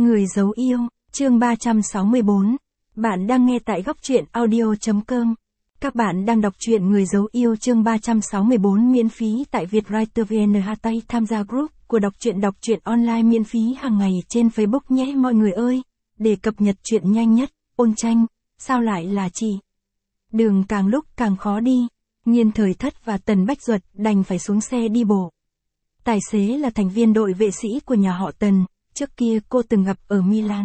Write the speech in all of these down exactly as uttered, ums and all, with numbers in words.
Người giấu yêu, chương ba trăm sáu mươi bốn. Bạn đang nghe tại góc truyện audio chấm com. Các bạn đang đọc truyện Người giấu yêu chương ba trăm sáu mươi bốn miễn phí tại Vietwriter vê en. Hashtag tham gia group của đọc truyện đọc truyện online miễn phí hàng ngày trên Facebook nhé mọi người ơi. Để cập nhật truyện nhanh nhất, Ôn Tranh, sao lại là chị? Đường càng lúc càng khó đi, Nhiên Thời Thất và Tần Bách Duật đành phải xuống xe đi bộ. Tài xế là thành viên đội vệ sĩ của nhà họ Tần, trước kia cô từng gặp ở Milan.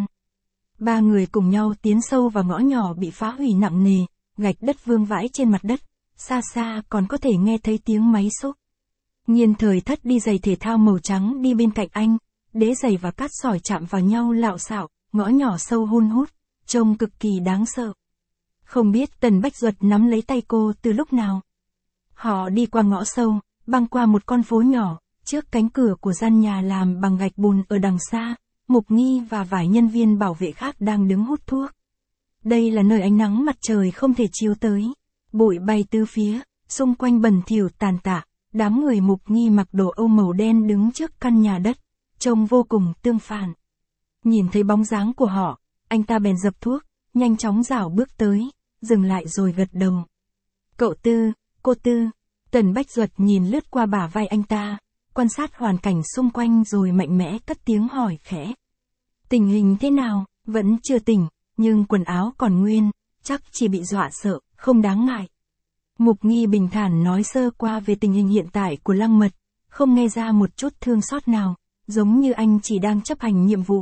Ba người cùng nhau tiến sâu vào ngõ nhỏ bị phá hủy nặng nề, gạch đất vương vãi trên mặt đất, xa xa còn có thể nghe thấy tiếng máy xúc. Nhiên Thời Thất đi giày thể thao màu trắng đi bên cạnh anh, đế giày và cát sỏi chạm vào nhau lạo xạo, ngõ nhỏ sâu hun hút, trông cực kỳ đáng sợ. Không biết Tần Bách Duật nắm lấy tay cô từ lúc nào. Họ đi qua ngõ sâu, băng qua một con phố nhỏ, trước cánh cửa của gian nhà làm bằng gạch bùn ở đằng xa, Mục Nghi và vài nhân viên bảo vệ khác đang đứng hút thuốc. Đây là nơi ánh nắng mặt trời không thể chiếu tới. Bụi bay tứ phía, xung quanh bẩn thỉu tàn tạ, đám người Mục Nghi mặc đồ Âu màu đen đứng trước căn nhà đất, trông vô cùng tương phản. Nhìn thấy bóng dáng của họ, anh ta bèn dập thuốc, nhanh chóng rảo bước tới, dừng lại rồi gật đầu. Cậu Tư, cô Tư. Tần Bách Duật nhìn lướt qua bả vai anh ta, quan sát hoàn cảnh xung quanh rồi mạnh mẽ cất tiếng hỏi khẽ. Tình hình thế nào? Vẫn chưa tỉnh, nhưng quần áo còn nguyên, chắc chỉ bị dọa sợ, không đáng ngại. Mục Nghi bình thản nói sơ qua về tình hình hiện tại của Lăng Mật, không nghe ra một chút thương xót nào, giống như anh chỉ đang chấp hành nhiệm vụ.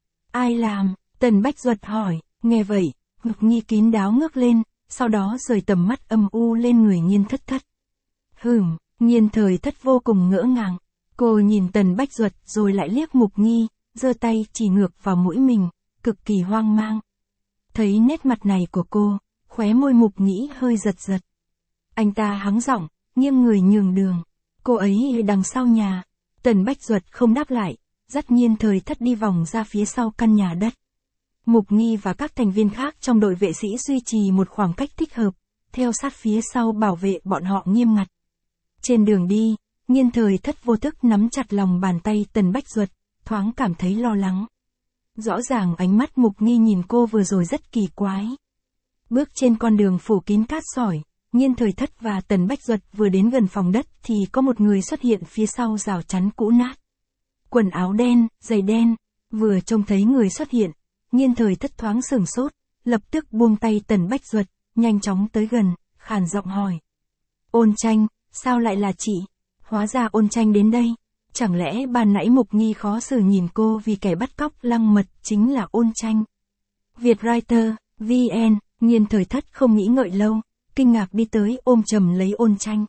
Ai làm? Tần Bách Duật hỏi. Nghe vậy, Mục Nghi kín đáo ngước lên, sau đó rời tầm mắt âm u lên người Nhiên Thất Thất. Hừm, Nhiên Thời Thất vô cùng ngỡ ngàng. Cô nhìn Tần Bách Duật rồi lại liếc Mục Nghi, giơ tay chỉ ngược vào mũi mình, cực kỳ hoang mang. Thấy nét mặt này của cô, khóe môi Mục Nghĩ hơi giật giật. Anh ta hắng giọng, nghiêng người nhường đường. Cô ấy đằng sau nhà. Tần Bách Duật không đáp lại, dắt Nhiên Thời Thất đi vòng ra phía sau căn nhà đất. Mục Nghi và các thành viên khác trong đội vệ sĩ duy trì một khoảng cách thích hợp, theo sát phía sau bảo vệ bọn họ nghiêm ngặt. Trên đường đi, Nhiên Thời Thất vô thức nắm chặt lòng bàn tay Tần Bách Duật, thoáng cảm thấy lo lắng. Rõ ràng ánh mắt Mục Nghi nhìn cô vừa rồi rất kỳ quái. Bước trên con đường phủ kín cát sỏi, Nhiên Thời Thất và Tần Bách Duật vừa đến gần phòng đất thì có một người xuất hiện phía sau rào chắn cũ nát. Quần áo đen, giày đen, vừa trông thấy người xuất hiện, Nhiên Thời Thất thoáng sửng sốt, lập tức buông tay Tần Bách Duật, nhanh chóng tới gần, khàn giọng hỏi. Ôn Tranh, sao lại là chị? Hóa ra Ôn Tranh đến đây. Chẳng lẽ ban nãy Mục Nghi khó xử nhìn cô vì kẻ bắt cóc Lăng Mật chính là Ôn Tranh? Vietwriter, vê en, Nhiên Thời Thất không nghĩ ngợi lâu, kinh ngạc đi tới ôm chầm lấy Ôn Tranh.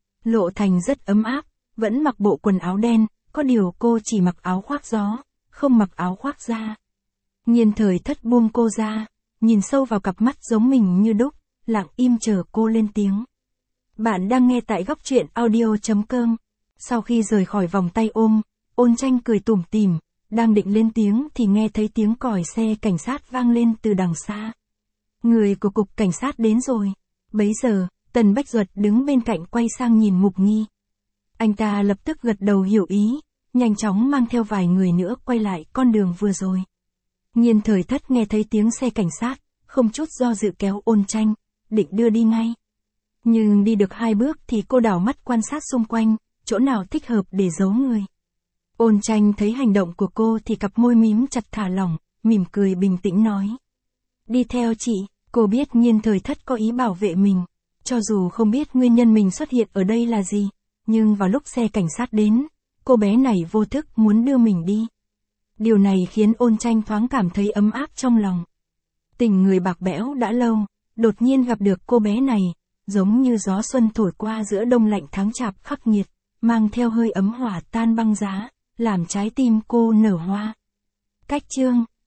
Lộ Thành rất ấm áp, vẫn mặc bộ quần áo đen, có điều cô chỉ mặc áo khoác gió, không mặc áo khoác da. Nhiên Thời Thất buông cô ra, nhìn sâu vào cặp mắt giống mình như đúc, lặng im chờ cô lên tiếng. Bạn đang nghe tại góc truyện audio chấm com. Sau khi rời khỏi vòng tay ôm, Ôn Tranh cười tủm tỉm, đang định lên tiếng thì nghe thấy tiếng còi xe cảnh sát vang lên từ đằng xa. Người của cục cảnh sát đến rồi. Bấy giờ, Tần Bách Duật đứng bên cạnh quay sang nhìn Mục Nghi. Anh ta lập tức gật đầu hiểu ý, nhanh chóng mang theo vài người nữa quay lại con đường vừa rồi. Nhiên Thời Thất nghe thấy tiếng xe cảnh sát, không chút do dự kéo Ôn Tranh, định đưa đi ngay. Nhưng đi được hai bước thì cô đảo mắt quan sát xung quanh, chỗ nào thích hợp để giấu người. Ôn Tranh thấy hành động của cô thì cặp môi mím chặt thả lỏng, mỉm cười bình tĩnh nói. Đi theo chị. Cô biết Nhiên Thời Thất có ý bảo vệ mình, cho dù không biết nguyên nhân mình xuất hiện ở đây là gì, nhưng vào lúc xe cảnh sát đến, cô bé này vô thức muốn đưa mình đi. Điều này khiến Ôn Tranh thoáng cảm thấy ấm áp trong lòng. Tình người bạc bẽo đã lâu, đột nhiên gặp được cô bé này, giống như gió xuân thổi qua giữa đông lạnh tháng chạp khắc nghiệt, mang theo hơi ấm hỏa tan băng giá, làm trái tim cô nở hoa. Cách chương